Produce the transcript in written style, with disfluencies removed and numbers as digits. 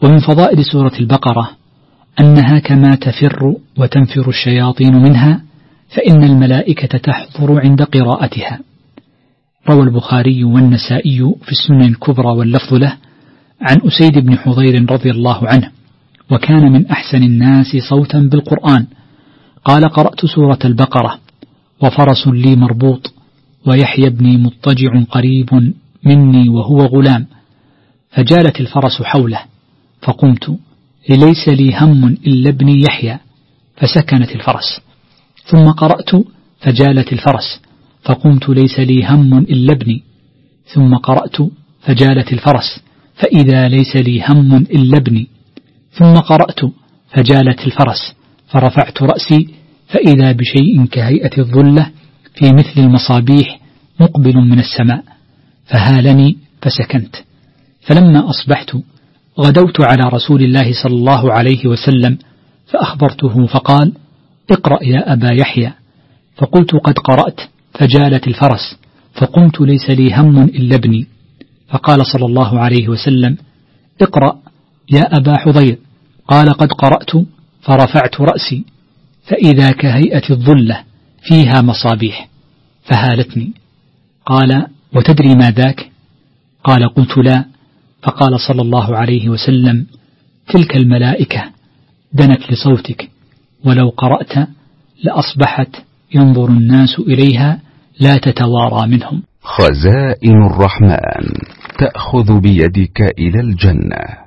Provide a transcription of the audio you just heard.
ومن فضائل سورة البقرة أنها كما تفر وتنفر الشياطين منها فإن الملائكة تحضر عند قراءتها. روى البخاري والنسائي في السنن الكبرى واللفظ له عن أسيد بن حضير رضي الله عنه، وكان من أحسن الناس صوتا بالقرآن، قال: قرأت سورة البقرة وفرس لي مربوط ويحيى بني مضطجع قريب مني وهو غلام، فجالت الفرس حوله فقمت ليس لي هم إلا ابني يحيى، فسكنت الفرس. ثم قرأت فجالت الفرس فقمت ليس لي هم إلا ابني. ثم قرأت فجالت الفرس فإذا ليس لي هم إلا ابني. ثم قرأت فجالت الفرس فرفعت رأسي فإذا بشيء كهيئة الظلة في مثل المصابيح مقبل من السماء، فهالني فسكنت. فلما أصبحت غدوت على رسول الله صلى الله عليه وسلم فأخبرته، فقال: اقرأ يا أبا يحيى. فقلت: قد قرأت فجالت الفرس فقمت ليس لي هم إلا ابني. فقال صلى الله عليه وسلم: اقرأ يا أبا حضير. قال: قد قرأت فرفعت رأسي فإذا كهيئة الظلة فيها مصابيح، فهالتني. قال: وتدري ما ذاك؟ قال: قلت: لا. فقال صلى الله عليه وسلم: تلك الملائكة دنت لصوتك، ولو قرأت لأصبحت ينظر الناس إليها لا تتوارى منهم. خزائن الرحمن تأخذ بيدك إلى الجنة.